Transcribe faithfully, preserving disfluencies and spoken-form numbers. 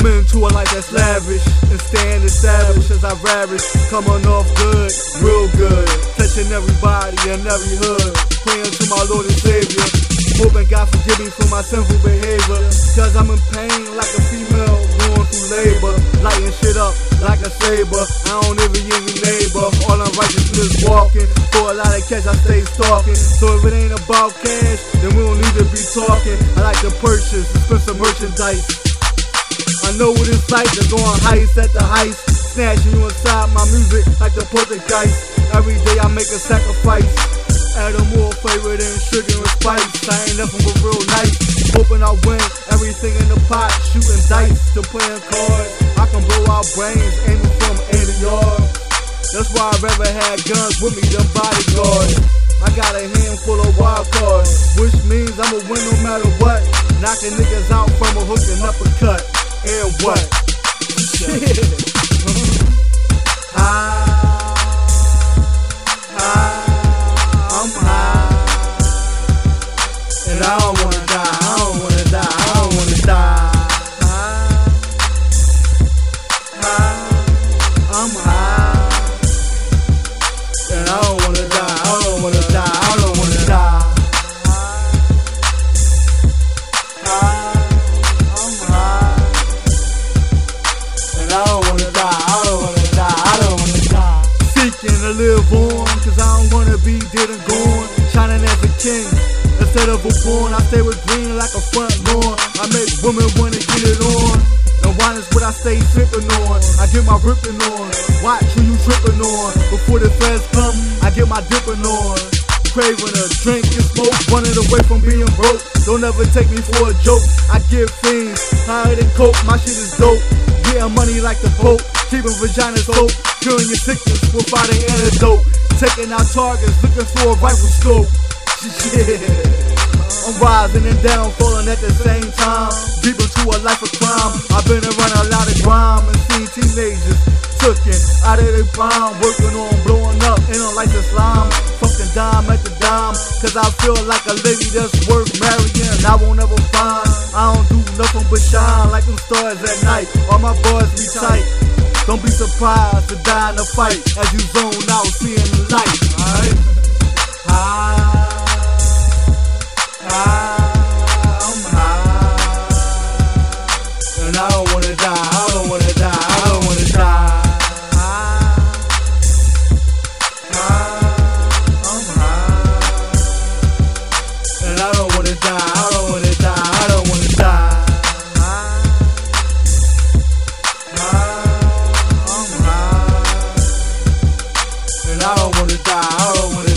I'm into a life that's lavish and staying established as I ravish, coming off good, real good, touching everybody in every hood, praying to my Lord and Savior, hoping God forgive me for my sinful behavior, cause I'm in pain like a female going through labor, lighting shit up like a saber. I don't envy any neighbor, all unrighteousness walking, for a lot of cash I stay stalking, so if it ain't about cash, then we don't need to be talking. I like to purchase expensive merchandise. I know what it's like to go on heist at the heist, snatching you inside my music like the poltergeist. Every day I make a sacrifice, adding more flavor than sugar and spice. I ain't nothing but real nice, hoping I win everything in the pot, shooting dice to playing cards. I can blow out brains, aiming from eighty yards. That's why I'd rather have guns with me than bodyguards. I got a handful of wild cards, which means I'ma win no matter what, knocking niggas out from a hook and uppercut. And what? Shit. High, high, I'm high, and I don't wanna die. I don't wanna die. I don't wanna die. High, high, I'm high, and I don't wanna die. I don't wanna die. I don't wanna die. I don't wanna die, I don't wanna die, I don't wanna die. Seeking to live on, cause I don't wanna be dead and gone. Shining as a king, instead of a pawn. I stay with green like a front lawn. I make women wanna get it on, and wine is what I stay sipping on. I get my ripping on, watch who you tripping on. Before the feds come, I get my dipping on. Craving a drink and smoke, running away from being broke. Don't ever take me for a joke. I give things higher than coke, my shit is dope. Getting money like the Pope, keeping vaginas soap, curing your sickness without an antidote. Taking out targets, looking for a rifle scope. Shit, I'm rising and down, falling at the same time. Deep into a life of crime. I've been around a lot of grime and seen teenagers tooken out of their prime, working on blowing up in a life of slime. Fucking dime at the dime, cause I feel like a lady that's worth marrying. I won't ever find. I don't do nothing but shine like them stars at night. All my boys be tight. Don't be surprised to die in a fight as you zone out seeing the light. Alright? High, high, I'm high, and I don't wanna die. I don't wanna die. I don't wanna die. I don't wanna die, I don't wanna die, I don't wanna die. High, high, I'm high, and I don't wanna die, I don't wanna die.